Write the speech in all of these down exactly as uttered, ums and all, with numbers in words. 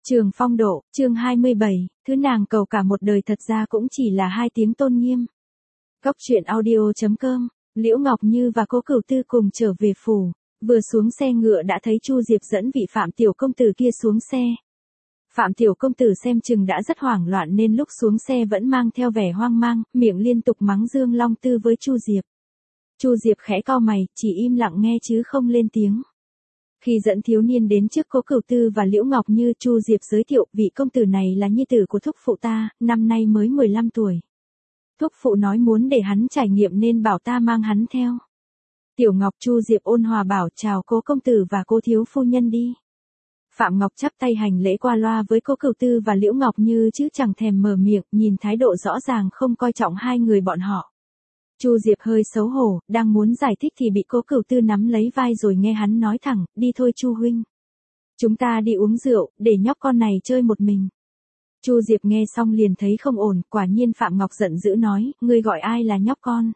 Trường phong độ, chương hai mươi bảy, thứ nàng cầu cả một đời thật ra cũng chỉ là hai tiếng tôn nghiêm. Góc truyện audio chấm com, Liễu Ngọc Như và Cố Cửu Tư cùng trở về phủ, vừa xuống xe ngựa đã thấy Chu Diệp dẫn vị Phạm tiểu công tử kia xuống xe. Phạm tiểu công tử xem chừng đã rất hoảng loạn nên lúc xuống xe vẫn mang theo vẻ hoang mang, miệng liên tục mắng Dương Long Tư với Chu Diệp. Chu Diệp khẽ cau mày, chỉ im lặng nghe chứ không lên tiếng. Khi dẫn thiếu niên đến trước Cố Cửu Tư và Liễu Ngọc Như, Chu Diệp giới thiệu, vị công tử này là nhi tử của thúc phụ ta, năm nay mới mười lăm tuổi. Thúc phụ nói muốn để hắn trải nghiệm nên bảo ta mang hắn theo. Tiểu Ngọc. Chu Diệp ôn hòa bảo chào Cố công tử và Cố thiếu phu nhân đi. Phạm Ngọc chắp tay hành lễ qua loa với Cố Cửu Tư và Liễu Ngọc Như chứ chẳng thèm mở miệng, nhìn thái độ rõ ràng không coi trọng hai người bọn họ. Chu Diệp hơi xấu hổ, đang muốn giải thích thì bị Cố Cửu Tư nắm lấy vai rồi nghe hắn nói thẳng, đi thôi Chu huynh. Chúng ta đi uống rượu, để nhóc con này chơi một mình. Chu Diệp nghe xong liền thấy không ổn, quả nhiên Phạm Ngọc giận dữ nói, ngươi gọi ai là nhóc con?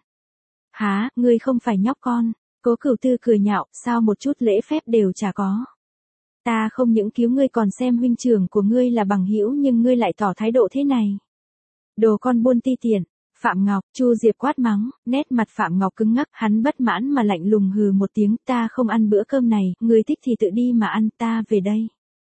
Hả, ngươi không phải nhóc con? Cố Cửu Tư cười nhạo, sao một chút lễ phép đều chả có. Ta không những cứu ngươi còn xem huynh trưởng của ngươi là bằng hữu nhưng ngươi lại tỏ thái độ thế này. Đồ con buôn ti tiện. Phạm Ngọc. Chu Diệp quát mắng, nét mặt Phạm Ngọc cứng ngắc, hắn bất mãn mà lạnh lùng hừ một tiếng, ta không ăn bữa cơm này, ngươi thích thì tự đi mà ăn, ta về đây.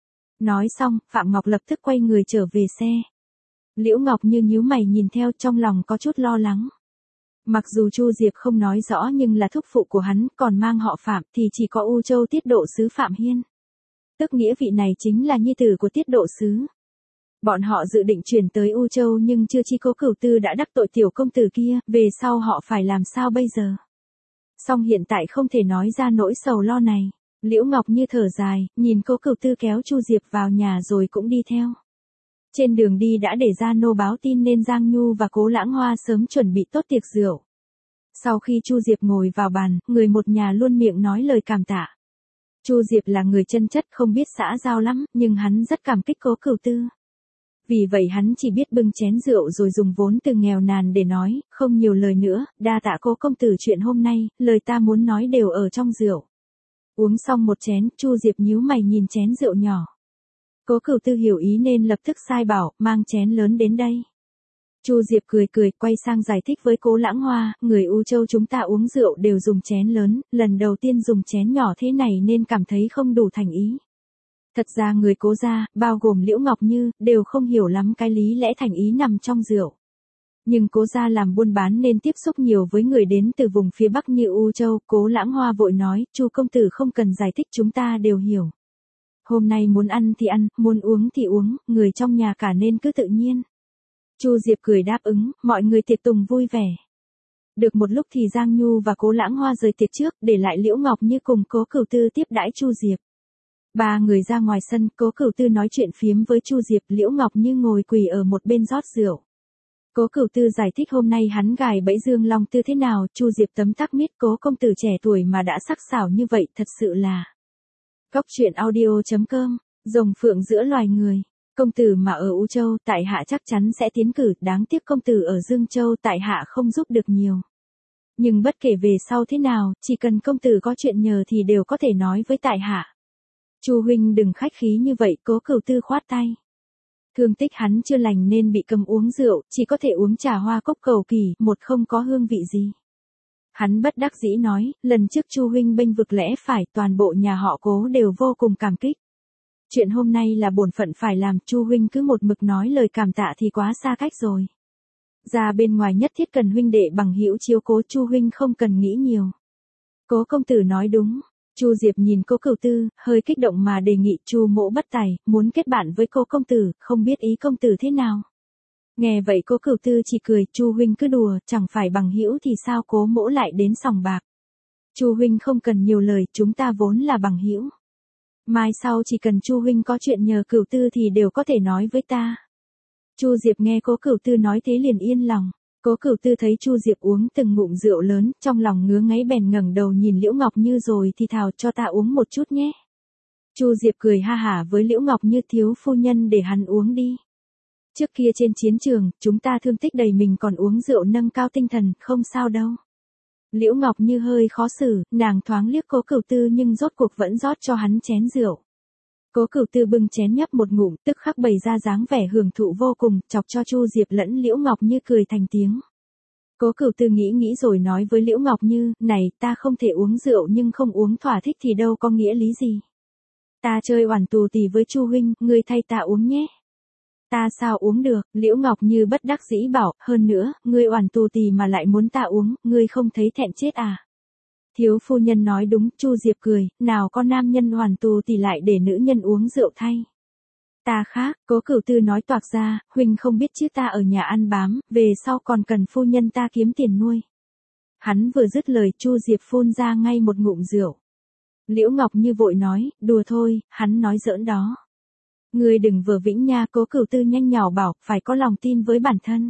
Nói xong, Phạm Ngọc lập tức quay người trở về xe. Liễu Ngọc Như nhíu mày nhìn theo, trong lòng có chút lo lắng. Mặc dù Chu Diệp không nói rõ nhưng là thúc phụ của hắn, còn mang họ Phạm thì chỉ có U Châu tiết độ sứ Phạm Hiên. Tức nghĩa vị này chính là nhi tử của tiết độ sứ. Bọn họ dự định chuyển tới U Châu nhưng chưa chi Cố Cửu Tư đã đắc tội tiểu công tử kia, về sau họ phải làm sao bây giờ? Song hiện tại không thể nói ra nỗi sầu lo này. Liễu Ngọc Như thở dài, nhìn Cố Cửu Tư kéo Chu Diệp vào nhà rồi cũng đi theo. Trên đường đi đã để Gia Nô báo tin nên Giang Nhu và Cố Lãng Hoa sớm chuẩn bị tốt tiệc rượu. Sau khi Chu Diệp ngồi vào bàn, người một nhà luôn miệng nói lời cảm tạ. Chu Diệp là người chân chất không biết xã giao lắm, nhưng hắn rất cảm kích Cố Cửu Tư. Vì vậy hắn chỉ biết bưng chén rượu rồi dùng vốn từ nghèo nàn để nói, không nhiều lời nữa, đa tạ Cố công tử chuyện hôm nay, lời ta muốn nói đều ở trong rượu. Uống xong một chén, Chu Diệp nhíu mày nhìn chén rượu nhỏ. Cố Cửu Tư hiểu ý nên lập tức sai bảo, mang chén lớn đến đây. Chu Diệp cười cười, quay sang giải thích với Cố Lãng Hoa, người U Châu chúng ta uống rượu đều dùng chén lớn, lần đầu tiên dùng chén nhỏ thế này nên cảm thấy không đủ thành ý. Thật ra người Cố gia, bao gồm Liễu Ngọc Như, đều không hiểu lắm cái lý lẽ thành ý nằm trong rượu. Nhưng Cố gia làm buôn bán nên tiếp xúc nhiều với người đến từ vùng phía Bắc như U Châu, Cố Lãng Hoa vội nói, Chu công tử không cần giải thích chúng ta đều hiểu. Hôm nay muốn ăn thì ăn, muốn uống thì uống, người trong nhà cả nên cứ tự nhiên. Chu Diệp cười đáp ứng, mọi người tiệc tùng vui vẻ. Được một lúc thì Giang Nhu và Cố Lãng Hoa rời tiệc trước, để lại Liễu Ngọc Như cùng Cố Cửu Tư tiếp đãi Chu Diệp. Ba người ra ngoài sân, Cố Cửu Tư nói chuyện phiếm với Chu Diệp, Liễu Ngọc Như ngồi quỳ ở một bên rót rượu. Cố Cửu Tư giải thích hôm nay hắn gài bẫy Dương Long Tư thế nào, Chu Diệp tấm tắc mít, Cố công tử trẻ tuổi mà đã sắc sảo như vậy, thật sự là. Góc truyện audio chấm com, rồng phượng giữa loài người. Công tử mà ở U Châu, tại hạ chắc chắn sẽ tiến cử, đáng tiếc công tử ở Dương Châu, tại hạ không giúp được nhiều. Nhưng bất kể về sau thế nào, chỉ cần công tử có chuyện nhờ thì đều có thể nói với tại hạ. Chu huynh đừng khách khí như vậy, Cố Cửu Tư khoát tay. Thương tích hắn chưa lành nên bị cấm uống rượu, chỉ có thể uống trà hoa cốc cầu kỳ, một không có hương vị gì. Hắn bất đắc dĩ nói, lần trước Chu huynh bênh vực lẽ phải, toàn bộ nhà họ Cố đều vô cùng cảm kích. Chuyện hôm nay là bổn phận phải làm, Chu huynh cứ một mực nói lời cảm tạ thì quá xa cách rồi. Ra bên ngoài nhất thiết cần huynh đệ bằng hữu chiếu cố, Chu huynh không cần nghĩ nhiều. Cố công tử nói đúng. Chu Diệp nhìn Cố Cửu Tư, hơi kích động mà đề nghị, Chu mỗ bất tài, muốn kết bạn với Cố công tử, không biết ý công tử thế nào. Nghe vậy Cố Cửu Tư chỉ cười, Chu huynh cứ đùa, chẳng phải bằng hữu thì sao Cố mỗ lại đến sòng bạc. Chu huynh không cần nhiều lời, chúng ta vốn là bằng hữu. Mai sau chỉ cần Chu huynh có chuyện nhờ Cửu Tư thì đều có thể nói với ta. Chu Diệp nghe Cố Cửu Tư nói thế liền yên lòng. Cố Cửu Tư thấy Chu Diệp uống từng ngụm rượu lớn, trong lòng ngứa ngáy bèn ngẩng đầu nhìn Liễu Ngọc Như rồi thì thào, cho ta uống một chút nhé. Chu Diệp cười ha hả với Liễu Ngọc Như, thiếu phu nhân để hắn uống đi. Trước kia trên chiến trường, chúng ta thương tích đầy mình còn uống rượu nâng cao tinh thần, không sao đâu. Liễu Ngọc Như hơi khó xử, nàng thoáng liếc Cố Cửu Tư nhưng rốt cuộc vẫn rót cho hắn chén rượu. Cố Cửu Tư bưng chén nhấp một ngụm, tức khắc bày ra dáng vẻ hưởng thụ vô cùng, chọc cho Chu Diệp lẫn Liễu Ngọc Như cười thành tiếng. Cố Cửu Tư nghĩ nghĩ rồi nói với Liễu Ngọc Như, này, ta không thể uống rượu nhưng không uống thỏa thích thì đâu có nghĩa lý gì. Ta chơi oản tù tì với Chu huynh, ngươi thay ta uống nhé. Ta sao uống được, Liễu Ngọc Như bất đắc dĩ bảo, hơn nữa, ngươi oản tù tì mà lại muốn ta uống, ngươi không thấy thẹn chết à. Thiếu phu nhân nói đúng, Chu Diệp cười, nào có nam nhân oản tù tì lại để nữ nhân uống rượu thay. Ta khác, Cố Cửu Tư nói toạc ra, huynh không biết chứ ta ở nhà ăn bám, về sau còn cần phu nhân ta kiếm tiền nuôi. Hắn vừa dứt lời, Chu Diệp phun ra ngay một ngụm rượu. Liễu Ngọc Như vội nói, đùa thôi, hắn nói giỡn đó. Ngươi đừng vờ vĩnh nha, Cố Cửu Tư nhanh nhỏ bảo, phải có lòng tin với bản thân.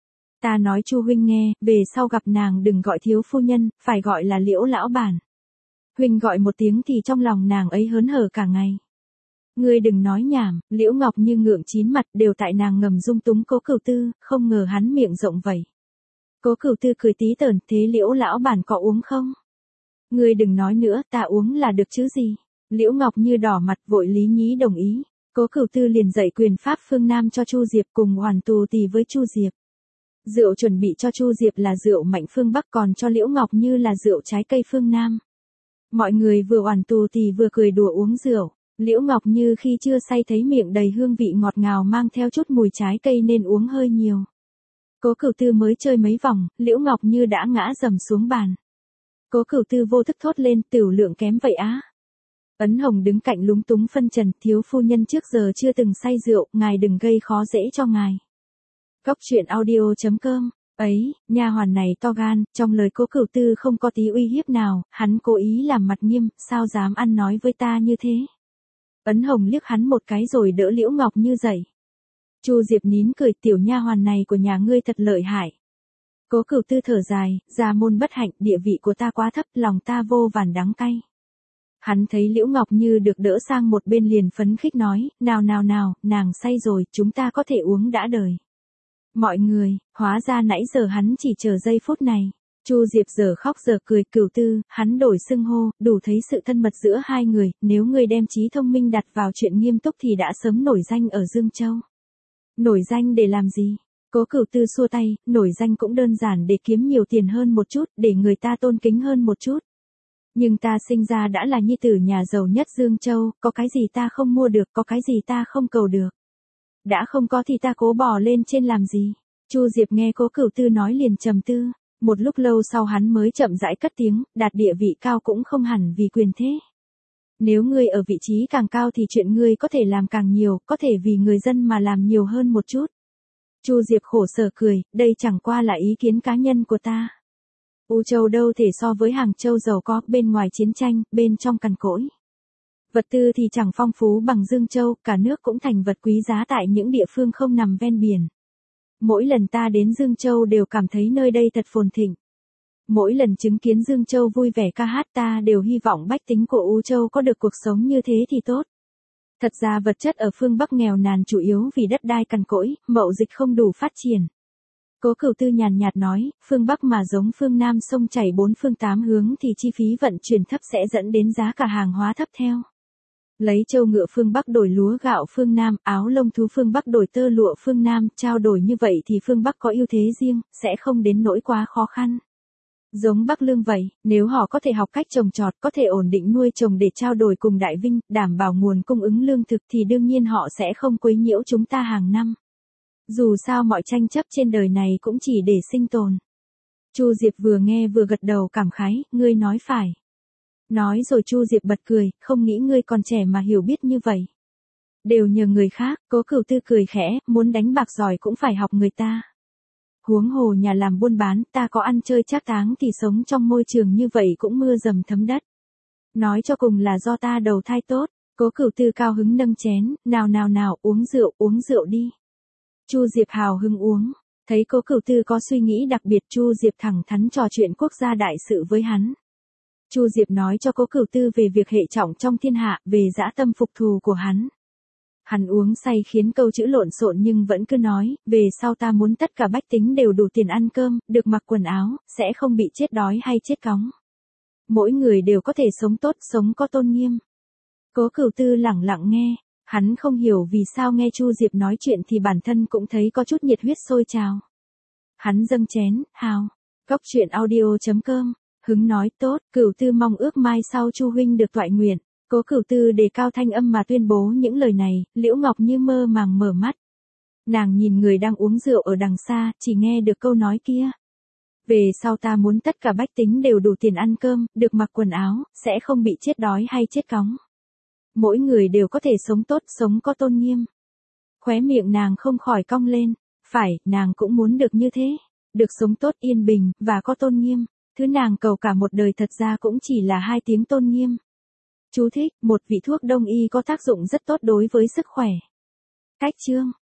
Ta nói Chu huynh nghe, về sau gặp nàng đừng gọi thiếu phu nhân, phải gọi là Liễu lão bản. Huynh gọi một tiếng thì trong lòng nàng ấy hớn hở cả ngày. Ngươi đừng nói nhảm, Liễu Ngọc Như ngượng chín mặt, đều tại nàng ngầm dung túng Cố Cửu Tư, không ngờ hắn miệng rộng vậy. Cố Cửu Tư cười tí tởn, thế Liễu lão bản có uống không? Ngươi đừng nói nữa, ta uống là được chứ gì? Liễu Ngọc Như đỏ mặt vội lý nhí đồng ý. Cố Cửu Tư liền dạy quyền pháp phương Nam cho Chu Diệp cùng hoàn tù tì với Chu Diệp. Rượu chuẩn bị cho Chu Diệp là rượu mạnh phương Bắc, còn cho Liễu Ngọc Như là rượu trái cây phương Nam. Mọi người vừa hoàn tù tì vừa cười đùa uống rượu. Liễu Ngọc Như khi chưa say thấy miệng đầy hương vị ngọt ngào mang theo chút mùi trái cây nên uống hơi nhiều. Cố Cửu Tư mới chơi mấy vòng, Liễu Ngọc Như đã ngã rầm xuống bàn. Cố Cửu Tư vô thức thốt lên, tiểu lượng kém vậy á. Ấn Hồng đứng cạnh lúng túng phân trần, thiếu phu nhân trước giờ chưa từng say rượu, ngài đừng gây khó dễ cho ngài. Góc truyện audio chấm com. Ấy, nha hoàn này to gan, trong lời Cố Cửu Tư không có tí uy hiếp nào, hắn cố ý làm mặt nghiêm, sao dám ăn nói với ta như thế. Ấn Hồng liếc hắn một cái rồi đỡ Liễu Ngọc Như dậy. Chu Diệp nín cười, tiểu nha hoàn này của nhà ngươi thật lợi hại. Cố Cửu Tư thở dài, gia môn bất hạnh, địa vị của ta quá thấp, lòng ta vô vàn đắng cay. Hắn thấy Liễu Ngọc Như được đỡ sang một bên liền phấn khích nói, nào nào nào, nàng say rồi, chúng ta có thể uống đã đời. Mọi người, hóa ra nãy giờ hắn chỉ chờ giây phút này. Chu Diệp giờ khóc giờ cười, Cửu Tư, hắn đổi xưng hô, đủ thấy sự thân mật giữa hai người, nếu ngươi đem trí thông minh đặt vào chuyện nghiêm túc thì đã sớm nổi danh ở Dương Châu. Nổi danh để làm gì? Cố Cửu Tư xua tay, nổi danh cũng đơn giản để kiếm nhiều tiền hơn một chút, để người ta tôn kính hơn một chút. Nhưng ta sinh ra đã là nhi tử nhà giàu nhất Dương Châu, có cái gì ta không mua được, có cái gì ta không cầu được. Đã không có thì ta cố bò lên trên làm gì? Chu Diệp nghe Cố Cửu Tư nói liền trầm tư. Một lúc lâu sau hắn mới chậm rãi cất tiếng, đạt địa vị cao cũng không hẳn vì quyền thế. Nếu ngươi ở vị trí càng cao thì chuyện ngươi có thể làm càng nhiều, có thể vì người dân mà làm nhiều hơn một chút. Chu Diệp khổ sở cười, đây chẳng qua là ý kiến cá nhân của ta. U Châu đâu thể so với Hàng Châu giàu có, bên ngoài chiến tranh, bên trong cằn cỗi. Vật tư thì chẳng phong phú bằng Dương Châu, cả nước cũng thành vật quý giá tại những địa phương không nằm ven biển. Mỗi lần ta đến Dương Châu đều cảm thấy nơi đây thật phồn thịnh. Mỗi lần chứng kiến Dương Châu vui vẻ ca hát ta đều hy vọng bách tính của U Châu có được cuộc sống như thế thì tốt. Thật ra vật chất ở phương Bắc nghèo nàn chủ yếu vì đất đai cằn cỗi, mậu dịch không đủ phát triển. Cố Cửu Tư nhàn nhạt nói, phương Bắc mà giống phương Nam sông chảy bốn phương tám hướng thì chi phí vận chuyển thấp sẽ dẫn đến giá cả hàng hóa thấp theo. Lấy châu ngựa phương Bắc đổi lúa gạo phương Nam, áo lông thú phương Bắc đổi tơ lụa phương Nam, trao đổi như vậy thì phương Bắc có ưu thế riêng, sẽ không đến nỗi quá khó khăn. Giống Bắc Lương vậy, nếu họ có thể học cách trồng trọt, có thể ổn định nuôi trồng để trao đổi cùng Đại Vinh, đảm bảo nguồn cung ứng lương thực thì đương nhiên họ sẽ không quấy nhiễu chúng ta hàng năm. Dù sao mọi tranh chấp trên đời này cũng chỉ để sinh tồn. Chu Diệp vừa nghe vừa gật đầu cảm khái, ngươi nói phải. Nói rồi Chu Diệp bật cười, không nghĩ ngươi còn trẻ mà hiểu biết như vậy. Đều nhờ người khác, Cố Cửu Tư cười khẽ, muốn đánh bạc giỏi cũng phải học người ta. Huống hồ nhà làm buôn bán, ta có ăn chơi trác táng thì sống trong môi trường như vậy cũng mưa dầm thấm đất. Nói cho cùng là do ta đầu thai tốt, Cố Cửu Tư cao hứng nâng chén, nào nào nào, uống rượu, uống rượu đi. Chu Diệp hào hứng uống, thấy Cố Cửu Tư có suy nghĩ đặc biệt, Chu Diệp thẳng thắn trò chuyện quốc gia đại sự với hắn. Chu Diệp nói cho Cố Cửu Tư về việc hệ trọng trong thiên hạ, về dã tâm phục thù của hắn. Hắn uống say khiến câu chữ lộn xộn nhưng vẫn cứ nói, về sau ta muốn tất cả bách tính đều đủ tiền ăn cơm, được mặc quần áo, sẽ không bị chết đói hay chết cóng. Mỗi người đều có thể sống tốt, sống có tôn nghiêm. Cố Cửu Tư lẳng lặng nghe, hắn không hiểu vì sao nghe Chu Diệp nói chuyện thì bản thân cũng thấy có chút nhiệt huyết sôi trào. Hắn dâng chén, hào. Cốc truyện audio.com, hứng nói tốt, Cửu Tư mong ước mai sau Chu huynh được toại nguyện. Cố Cửu Tư đề cao thanh âm mà tuyên bố những lời này, Liễu Ngọc Như mơ màng mở mắt. Nàng nhìn người đang uống rượu ở đằng xa, chỉ nghe được câu nói kia. Về sau ta muốn tất cả bách tính đều đủ tiền ăn cơm, được mặc quần áo, sẽ không bị chết đói hay chết cóng. Mỗi người đều có thể sống tốt, sống có tôn nghiêm. Khóe miệng nàng không khỏi cong lên, phải, nàng cũng muốn được như thế. Được sống tốt yên bình, và có tôn nghiêm. Thứ nàng cầu cả một đời thật ra cũng chỉ là hai tiếng tôn nghiêm. Chú thích, một vị thuốc đông y có tác dụng rất tốt đối với sức khỏe. Cách chương.